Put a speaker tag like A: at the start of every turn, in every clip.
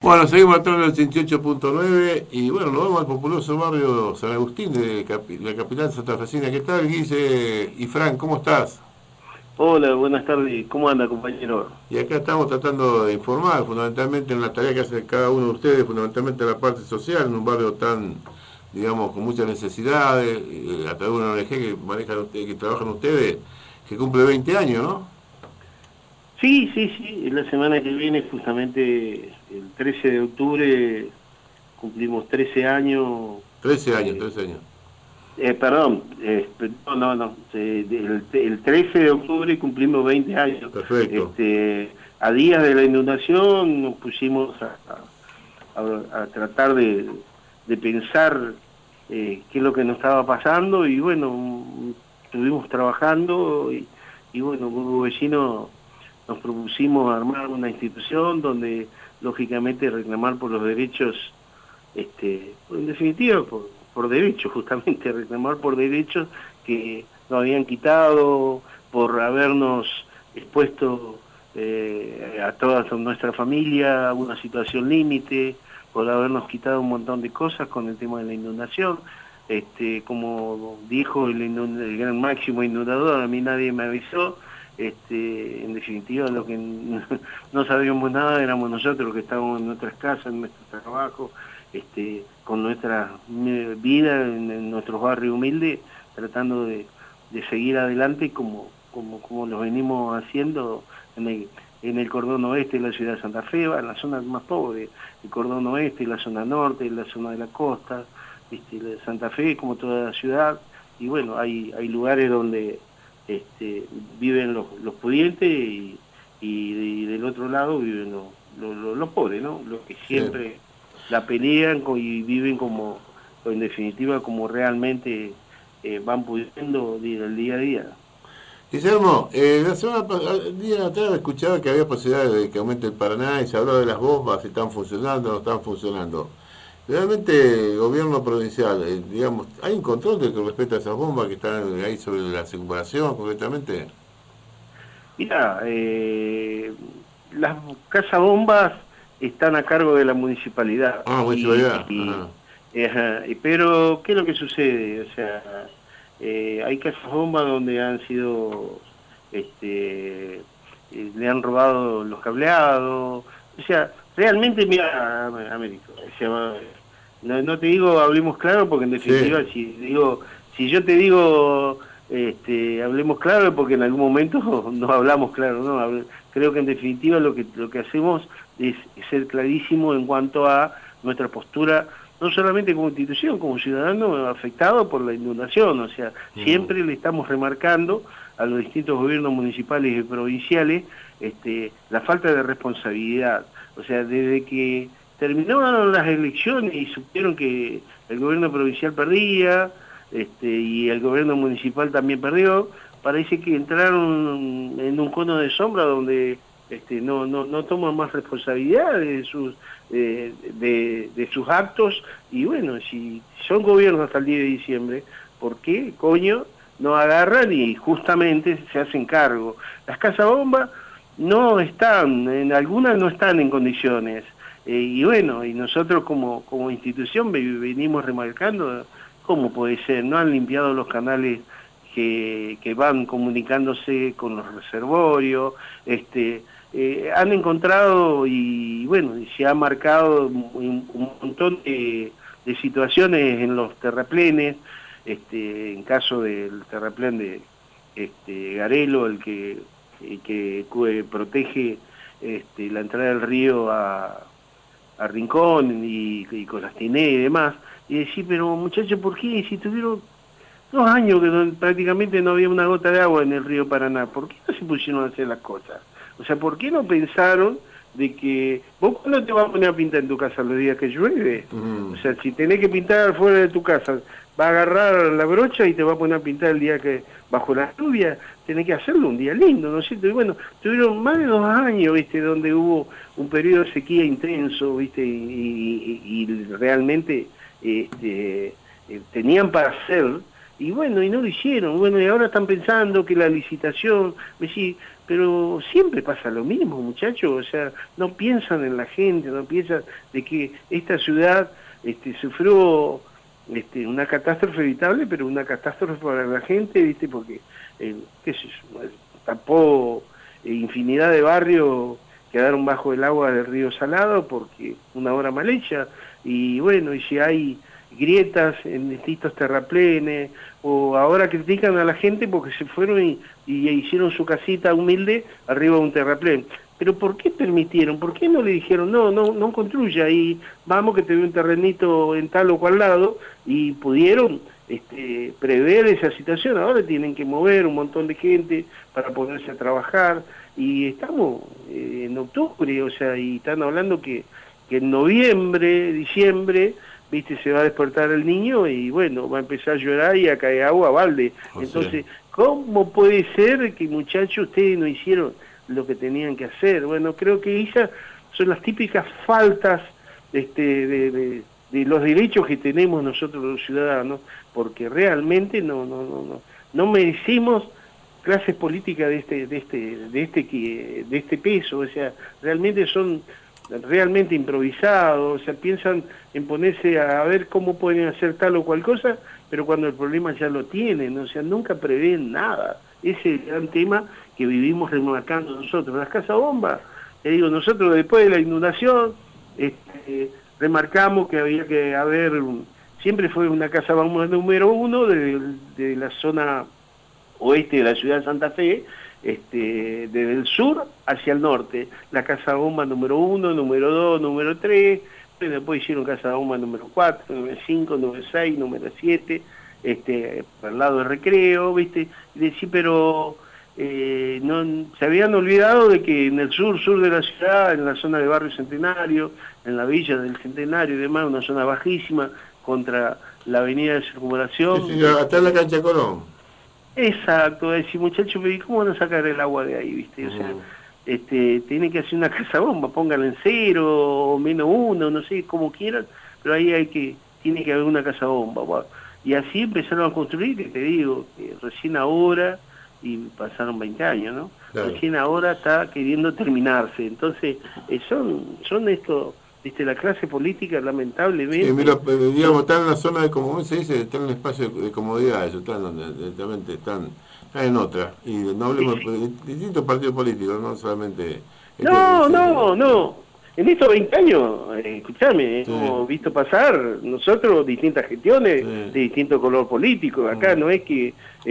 A: Bueno, seguimos atrás del 88.9 y bueno, nos vamos al populoso barrio San Agustín de la capital santafesina. ¿Qué tal, Guille y Fran? ¿Cómo estás?
B: Hola, buenas tardes. ¿Cómo anda, compañero?
A: Y acá estamos tratando de informar, fundamentalmente en la tarea que hace cada uno de ustedes, fundamentalmente en la parte social, en un barrio tan, digamos, con muchas necesidades, a través de una ONG que manejan ustedes, que trabajan ustedes, que cumple 20 años, ¿no?
B: Sí, sí, sí. La semana que viene, justamente el 13 de octubre, cumplimos 13 años.
A: 13 años,
B: eh,
A: 13 años.
B: Perdón, no. El 13 de octubre cumplimos 20 años.
A: Perfecto.
B: A días de la inundación nos pusimos a tratar de pensar qué es lo que nos estaba pasando y bueno, estuvimos trabajando y bueno, como vecinos nos propusimos armar una institución donde lógicamente reclamar por los derechos, en definitiva por derechos, justamente reclamar por derechos que nos habían quitado, por habernos expuesto a toda nuestra familia a una situación límite, por habernos quitado un montón de cosas con el tema de la inundación. Como dijo el gran máximo inundador, a mí nadie me avisó. En definitiva, lo que no sabíamos nada éramos nosotros los que estábamos en nuestras casas, en nuestro trabajo, con nuestra vida en nuestros barrios humildes, tratando de seguir adelante como lo venimos haciendo en el cordón oeste de la ciudad de Santa Fe, en la zona más pobre, el cordón oeste, la zona norte, la zona de la costa, la de Santa Fe, como toda la ciudad, y bueno, hay lugares donde viven los pudientes y del otro lado viven los pobres, ¿no? Los que
A: Sí.
B: siempre la pelean y viven como, en definitiva, como realmente van pudiendo del día a día.
A: Guillermo, la semana el día atrás escuchaba que había posibilidades de que aumente el Paraná y se habló de las bombas, si están funcionando o no están funcionando. Realmente el gobierno provincial, digamos, ¿hay un control con respecto a esas bombas que están ahí sobre la circunvalación concretamente?
B: Mira, las cazabombas están a cargo de la municipalidad
A: Ah, municipalidad. Ajá.
B: pero ¿qué es lo que sucede? O sea, hay cazabombas donde han sido, le han robado los cableados, o sea, realmente, mira, Américo, o sea, no te digo hablemos claro porque en
A: Sí.
B: definitiva si yo te digo hablemos claro es porque en algún momento no hablamos claro, ¿no? Creo que en definitiva lo que hacemos es ser clarísimo en cuanto a nuestra postura, no solamente como institución, como ciudadano afectado por la inundación, o sea,
A: Mm.
B: siempre le estamos remarcando a los distintos gobiernos municipales y provinciales la falta de responsabilidad. O sea, desde que terminaron las elecciones y supieron que el gobierno provincial perdía, y el gobierno municipal también perdió, parece que entraron en un cono de sombra donde no toman más responsabilidad de sus actos, y bueno, si son gobiernos hasta el 10 de diciembre, ¿por qué, coño, no agarran y justamente se hacen cargo? Las cazabombas no están, en algunas no están en condiciones, y bueno, y nosotros como institución venimos remarcando cómo puede ser, no han limpiado los canales que van comunicándose con los reservorios, han encontrado y bueno, y se ha marcado un montón de situaciones en los terraplenes, en caso del terraplén de Garelo, el que protege la entrada del río a Rincón y Colastiné y demás, y decir, pero muchachos, ¿por qué? Si tuvieron 2 años que prácticamente no había una gota de agua en el río Paraná, ¿por qué no se pusieron a hacer las cosas? O sea, ¿por qué no pensaron de que vos no te vas a poner a pintar en tu casa los días que llueve? O
A: Mm.
B: sea, si tenés que pintar fuera de tu casa, va a agarrar la brocha y te va a poner a pintar el día que bajo la lluvia, tenés que hacerlo un día lindo, ¿no es cierto? Y bueno, tuvieron más de 2 años, ¿viste? Donde hubo un periodo de sequía intenso, ¿viste? Y realmente tenían para hacer, y bueno, y no lo hicieron. Bueno, y ahora están pensando que la licitación, pero siempre pasa lo mismo, muchachos, o sea, no piensan en la gente, no piensan de que esta ciudad sufrió una catástrofe evitable, pero una catástrofe para la gente, ¿viste? Porque, qué sé yo, tapó infinidad de barrios, quedaron bajo el agua del río Salado porque una obra mal hecha, y bueno, y si hay grietas en distintos terraplenes, o ahora critican a la gente porque se fueron y hicieron su casita humilde arriba de un terraplén. Pero ¿por qué permitieron? ¿Por qué no le dijeron, no construya y vamos que te doy un terrenito en tal o cual lado? Y pudieron prever esa situación. Ahora tienen que mover un montón de gente para ponerse a trabajar, y estamos en octubre, o sea, y están hablando que en noviembre, diciembre, viste, se va a despertar el niño y bueno, va a empezar a llorar y a caer agua a balde. Entonces, ¿cómo puede ser que, muchachos, ustedes no hicieron lo que tenían que hacer? Bueno, creo que esas son las típicas faltas de los derechos que tenemos nosotros los ciudadanos, porque realmente no merecemos clases políticas de este peso, o sea, realmente son realmente improvisados, o sea, piensan en ponerse a ver cómo pueden hacer tal o cual cosa, pero cuando el problema ya lo tienen, o sea, nunca prevén nada. Ese es el gran tema que vivimos remarcando nosotros. Las casas bombas, te digo, nosotros después de la inundación, remarcamos que había que haber, siempre fue una casa bomba número 1 de la zona oeste de la ciudad de Santa Fe, desde el sur hacia el norte, la casa bomba número 1, número 2, número 3, después hicieron casa bomba número 4, número 5, número 6, número 7, al lado del Recreo, ¿viste? Y decir, pero no, se habían olvidado de que en el sur de la ciudad, en la zona de Barrio Centenario, en la villa del Centenario y demás, una zona bajísima contra la avenida de Circunvalación.
A: Sí, hasta en la cancha Colón.
B: Exacto, decir, muchachos, ¿cómo van a sacar el agua de ahí, viste? O sea, tienen que hacer una casa bomba, pónganla en 0 o -1, no sé, como quieran, pero ahí tiene que haber una casa bomba. Wow. Y así empezaron a construir, que te digo, recién ahora, y pasaron 20 años, ¿no? Claro. Recién ahora está queriendo terminarse. Entonces, son estos, viste, la clase política, lamentablemente.
A: Sí, mira, digamos, están en la zona de, como se dice, están en el espacio de comodidades, están donde directamente están en otra. Y no hablemos de distintos partidos políticos, no solamente.
B: No. En estos 20 años, escuchame, hemos visto pasar nosotros distintas gestiones de distinto color político. Acá no es que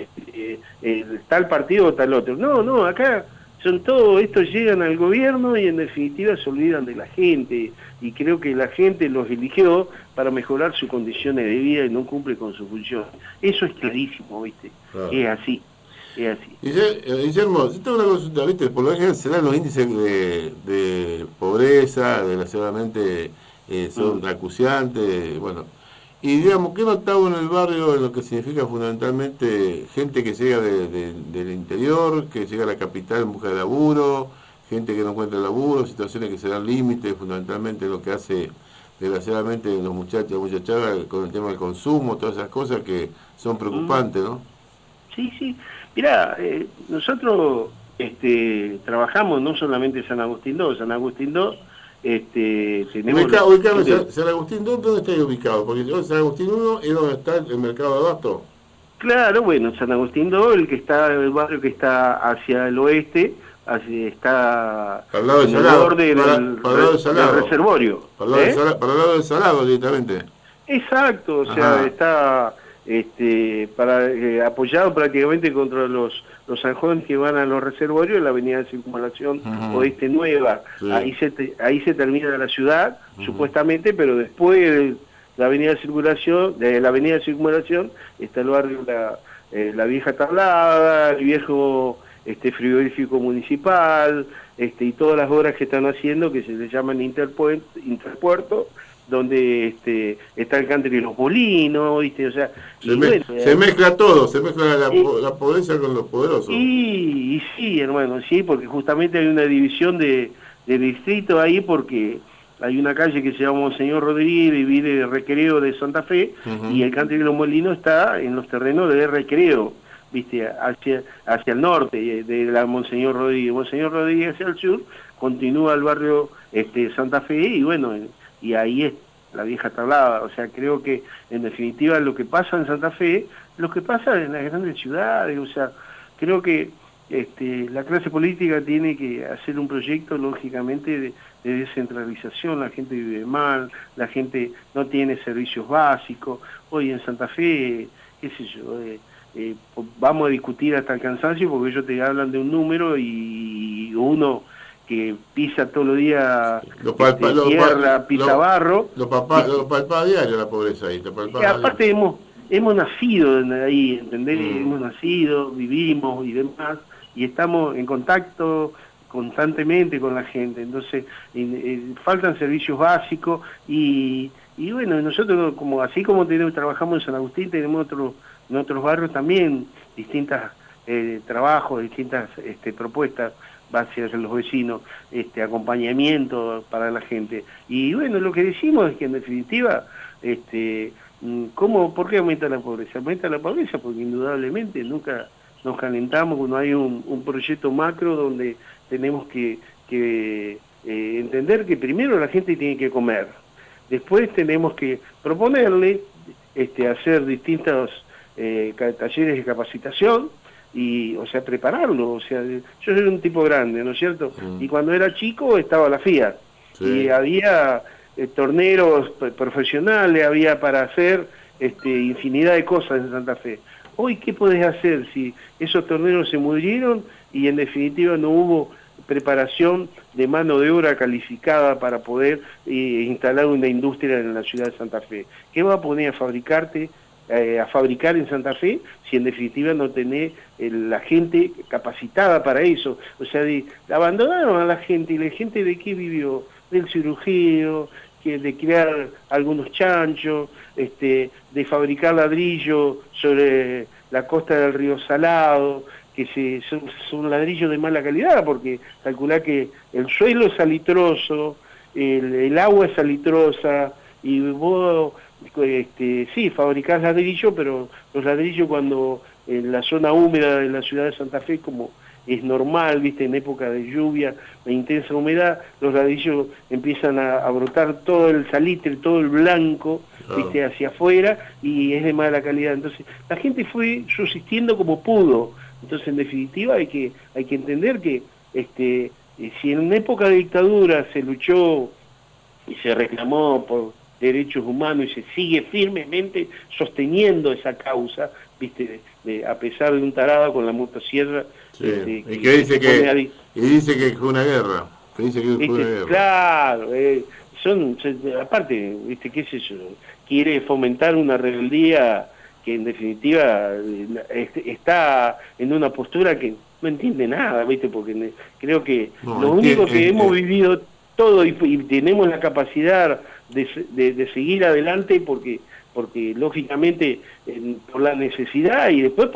B: tal partido o tal otro. No, acá son todos estos llegan al gobierno y en definitiva se olvidan de la gente. Y creo que la gente los eligió para mejorar sus condiciones de vida y no cumple con su función. Eso es clarísimo, ¿viste? Claro. Es así.
A: Guillermo, yo tengo una consulta, ¿viste? Por lo general se dan los índices de pobreza, desgraciadamente son acuciantes, bueno. Y digamos, ¿qué notamos en el barrio en lo que significa fundamentalmente gente que llega del interior, que llega a la capital en busca de laburo, gente que no encuentra laburo, situaciones que se dan límites, fundamentalmente lo que hace desgraciadamente los muchachadas con el tema del consumo, todas esas cosas que son preocupantes, ¿no?
B: Sí. Mirá, nosotros trabajamos no solamente San Agustín 2, San Agustín 2, tenemos...
A: San Agustín 2, ¿dónde está ubicado? Porque San Agustín 1 es donde está el mercado de abasto.
B: Claro, bueno, San Agustín 2, el barrio que está hacia el oeste, está
A: al lado del Salado,
B: del reservorio.
A: Para el lado del Salado directamente.
B: Exacto, o sea, está... apoyado prácticamente contra los zanjones que van a los reservorios, la avenida de Circunvalación Oeste Nueva, ahí se termina la ciudad, supuestamente, pero después de la avenida de Circunvalación está el barrio la vieja Tablada, el viejo frigorífico municipal, y todas las obras que están haciendo que se le llaman interpuerto, donde está el country y los molinos, ¿viste? O sea,
A: se mezcla todo, se mezcla la pobreza con los poderosos.
B: Y sí, hermano, sí, porque justamente hay una división de distrito ahí, porque hay una calle que se llama Monseñor Rodríguez y vive de Recreo de Santa Fe, y el country y los molinos está en los terrenos de Recreo. viste, hacia el norte, de la Monseñor Rodríguez. Monseñor Rodríguez hacia el sur, continúa el barrio Santa Fe, y bueno, y ahí es la vieja tablada. O sea, creo que en definitiva lo que pasa en Santa Fe, lo que pasa en las grandes ciudades, o sea, creo que la clase política tiene que hacer un proyecto, lógicamente, de descentralización. La gente vive mal, la gente no tiene servicios básicos. Hoy en Santa Fe, qué sé yo, vamos a discutir hasta el cansancio, porque ellos te hablan de un número y uno que pisa todos los días tierra, pisa barro.
A: Lo palpa a diario la pobreza ahí.
B: Aparte hemos nacido ahí, ¿entendés? Hemos nacido, vivimos y demás, y estamos en contacto constantemente con la gente. Entonces faltan servicios básicos y bueno, nosotros así como trabajamos en San Agustín, tenemos en otros barrios también distintas trabajos, distintas propuestas hacia los vecinos, acompañamiento para la gente. Y bueno, lo que decimos es que en definitiva, ¿por qué aumenta la pobreza? Aumenta la pobreza porque indudablemente nunca nos calentamos cuando hay un proyecto macro donde tenemos que entender que primero la gente tiene que comer, después tenemos que proponerle hacer distintos talleres de capacitación, y o sea, prepararlo. O sea, yo soy un tipo grande, ¿no es cierto? Y cuando era chico estaba la Fiat, y había torneros profesionales, había para hacer infinidad de cosas en Santa Fe. Hoy, ¿qué podés hacer si esos torneros se murieron y en definitiva no hubo preparación de mano de obra calificada para poder instalar una industria en la ciudad de Santa Fe? ¿Qué va a poner a fabricar en Santa Fe si en definitiva no tenés la gente capacitada para eso? O sea, abandonaron a la gente, y la gente ¿de qué vivió? Del cirujeo, de crear algunos chanchos, de fabricar ladrillo sobre la costa del río Salado, que son ladrillos de mala calidad, porque calculá que el suelo es salitroso, el agua es salitrosa, y vos sí, fabricás ladrillo, pero los ladrillos cuando en la zona húmeda de la ciudad de Santa Fe, como es normal, viste, en época de lluvia, de intensa humedad, los ladrillos empiezan a brotar todo el salitre, todo el blanco, viste, hacia afuera, y es de mala calidad. Entonces, la gente fue subsistiendo como pudo. Entonces, en definitiva, hay que entender que si en una época de dictadura se luchó y se reclamó por derechos humanos y se sigue firmemente sosteniendo esa causa, viste, a pesar de un tarado con la motosierra,
A: y dice que fue una guerra,
B: claro, aparte, viste, qué sé yo, quiere fomentar una rebeldía que en definitiva está en una postura que no entiende nada, viste, porque creo que lo único que hemos vivido todo y tenemos la capacidad de seguir adelante porque lógicamente por la necesidad y después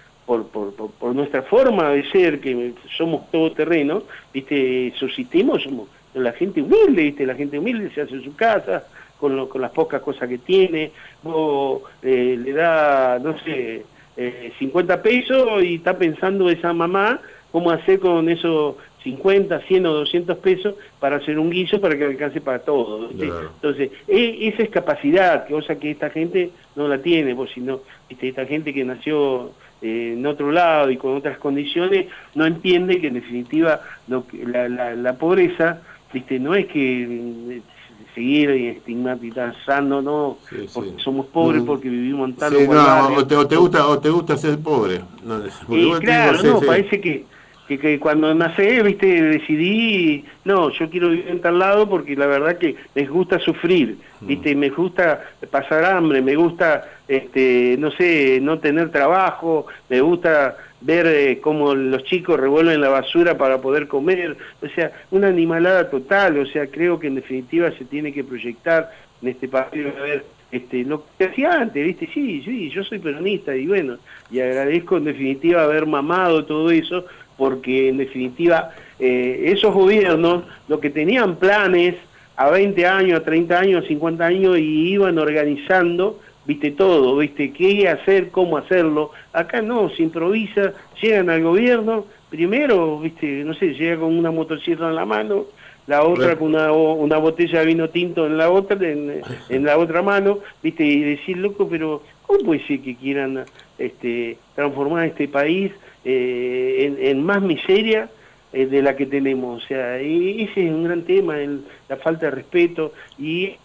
B: por nuestra forma de ser, que somos todoterreno, viste, subsistimos, somos la gente humilde, viste, la gente humilde se hace en su casa con las pocas cosas que tiene. Vos le da, no sé, 50 pesos y está pensando esa mamá cómo hacer con esos 50, 100 o 200 pesos para hacer un guiso para que alcance para todo, ¿viste? Claro. Entonces, esa es capacidad, cosa que esta gente no la tiene, pues, sino, ¿viste? Esta gente que nació en otro lado y con otras condiciones, no entiende que en definitiva la pobreza, ¿viste? No es que seguir estigmatizando, no, porque somos pobres porque vivimos en tal
A: lugar. O te gusta ser pobre.
B: Claro, parece que cuando nací, viste, decidí, no, yo quiero vivir en tal lado porque la verdad que me gusta sufrir, viste, me gusta pasar hambre, me gusta, no sé, no tener trabajo, me gusta ver cómo los chicos revuelven la basura para poder comer, o sea, una animalada total. O sea, creo que en definitiva se tiene que proyectar en este país, a ver, lo que hacía antes, viste, sí, yo soy peronista y bueno, y agradezco en definitiva haber mamado todo eso, porque en definitiva esos gobiernos lo que tenían planes a 20 años, a 30 años, a 50 años, y iban organizando viste todo, viste qué hacer, cómo hacerlo. Acá no, se improvisa, llegan al gobierno, primero, viste, no sé, llega con una motosierra en la mano, la otra con una botella de vino tinto en la otra, en la otra mano, viste, y decir, loco, pero ¿cómo puede ser que quieran transformar este país en más miseria de la que tenemos? O sea, ese es un gran tema, la falta de respeto. Y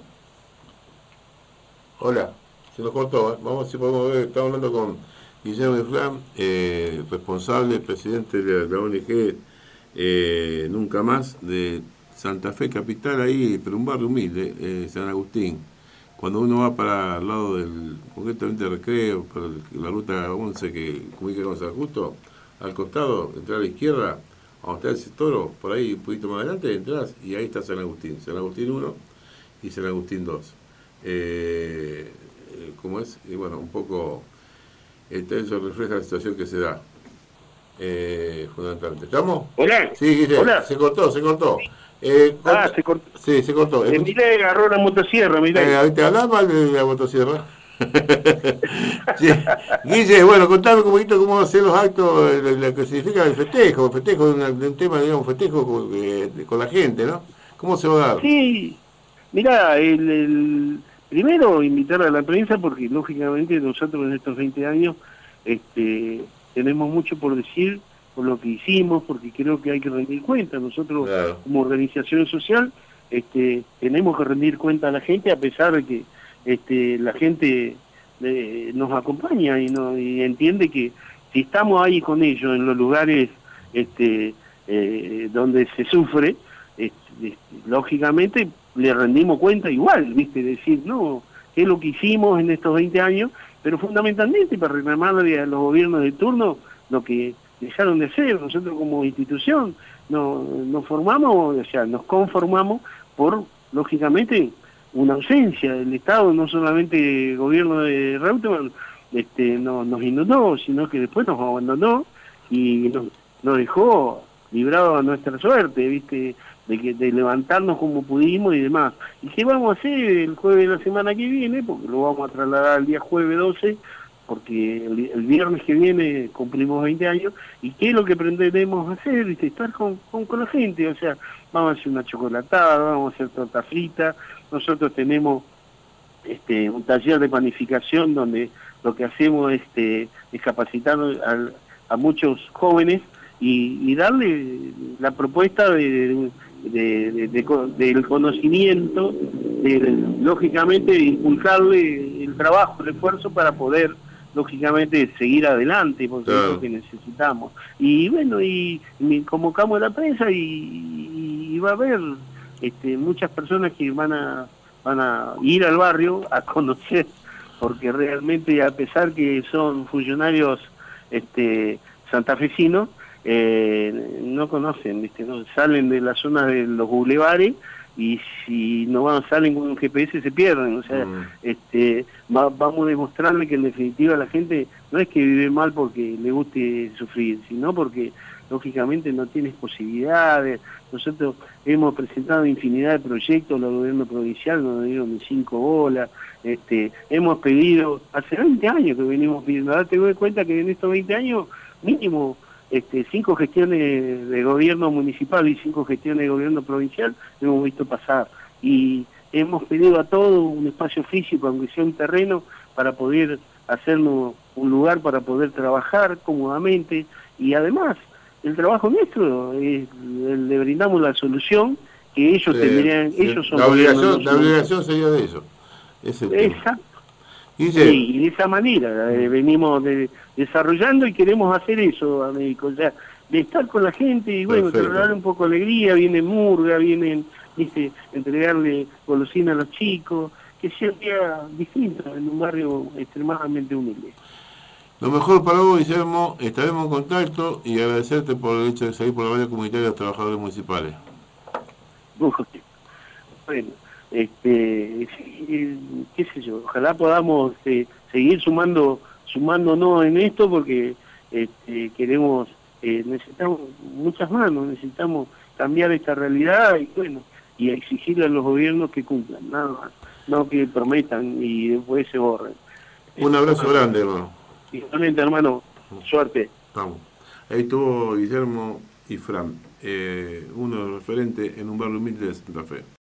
A: Hola, se nos cortó, ¿eh? Vamos a ver si podemos ver, estamos hablando con Guillermo Iflán, responsable, presidente de la ONG Nunca Más, de Santa Fe Capital, ahí, pero un barrio humilde, San Agustín. Cuando uno va para el lado del, concretamente Recreo, para la ruta 11 que comunica con San Justo, al costado, entrar a la izquierda, donde está el Toro, por ahí un poquito más adelante, entras y ahí está San Agustín 1 y San Agustín 2. ¿Cómo es? Y bueno, un poco eso refleja la situación que se da, fundamentalmente. ¿Estamos?
B: Hola.
A: Sí, Guille,
B: Hola.
A: se cortó.
B: Se cortó.
A: Sí, se cortó.
B: Mirá, agarró la motosierra, mirá.
A: ¿Te hablaba mal de la motosierra? Sí. Guille, bueno, contame un poquito cómo hacen los actos, lo que significa el festejo de un tema, digamos, festejo con la gente, ¿no? ¿Cómo se va a dar?
B: Sí, mirá, primero invitar a la prensa porque lógicamente nosotros en estos 20 años tenemos mucho por decir por lo que hicimos, porque creo que hay que rendir cuenta. Nosotros, claro, como organización social tenemos que rendir cuenta a la gente, a pesar de que la gente nos acompaña y entiende que si estamos ahí con ellos en los lugares donde se sufre, lógicamente le rendimos cuenta igual, ¿viste? Decir, no, qué es lo que hicimos en estos 20 años, pero fundamentalmente para reclamarle a los gobiernos de turno lo que dejaron de hacer. Nosotros como institución nos formamos, o sea, nos conformamos por, lógicamente, una ausencia del Estado. No solamente el gobierno de Reutemann nos inundó, sino que después nos abandonó y nos dejó librados a nuestra suerte, ¿viste? De levantarnos como pudimos y demás. ¿Y qué vamos a hacer el jueves de la semana que viene? Porque lo vamos a trasladar al día jueves 12, porque el viernes que viene cumplimos 20 años. ¿Y qué es lo que pretendemos hacer? ¿Viste? Estar con la gente. O sea, vamos a hacer una chocolatada, vamos a hacer torta frita. Nosotros tenemos un taller de panificación donde lo que hacemos es capacitar a muchos jóvenes y darle la propuesta del conocimiento, lógicamente inculcarle el trabajo, el esfuerzo para poder lógicamente seguir adelante, porque claro, es lo que necesitamos. Y bueno, y convocamos a la prensa y va a haber muchas personas que van a ir al barrio a conocer, porque realmente, a pesar que son funcionarios santafesinos, no conocen, ¿viste? No salen de la zona de los bulevares y si no salen con un GPS se pierden. O sea, vamos a demostrarle que en definitiva la gente no es que vive mal porque le guste sufrir, sino porque lógicamente no tienes posibilidades. Nosotros hemos presentado infinidad de proyectos, los gobiernos provinciales nos dieron ni 5 bolas. Hemos pedido, hace 20 años que venimos pidiendo, date cuenta que en estos 20 años mínimo 5 gestiones de gobierno municipal y 5 gestiones de gobierno provincial hemos visto pasar, y hemos pedido a todos un espacio físico, aunque sea un terreno, para poder hacernos un lugar para poder trabajar cómodamente. Y además el trabajo nuestro le brindamos la solución que ellos tendrían, ellos son
A: la obligación sería de ellos.
B: Exacto. Sí, y de esa manera venimos desarrollando y queremos hacer eso, Américo, o sea, de estar con la gente y bueno, darle un poco de alegría. Vienen murga, vienen, ¿viste?, entregarle golosina a los chicos, que sea un día distinto en un barrio extremadamente humilde.
A: Lo mejor para vos, Guillermo, estaremos en contacto y agradecerte por el hecho de salir por la radio comunitaria de los trabajadores municipales.
B: Bueno, qué sé yo, ojalá podamos seguir sumándonos en esto, porque queremos, necesitamos muchas manos, necesitamos cambiar esta realidad y bueno, y exigirle a los gobiernos que cumplan, nada más. no que prometan y después se borren.
A: Un abrazo grande, hermano.
B: Igualmente, hermano, suerte.
A: Vamos. Ahí estuvo Guillermo y Fran, uno referente en un barrio humilde de Santa Fe.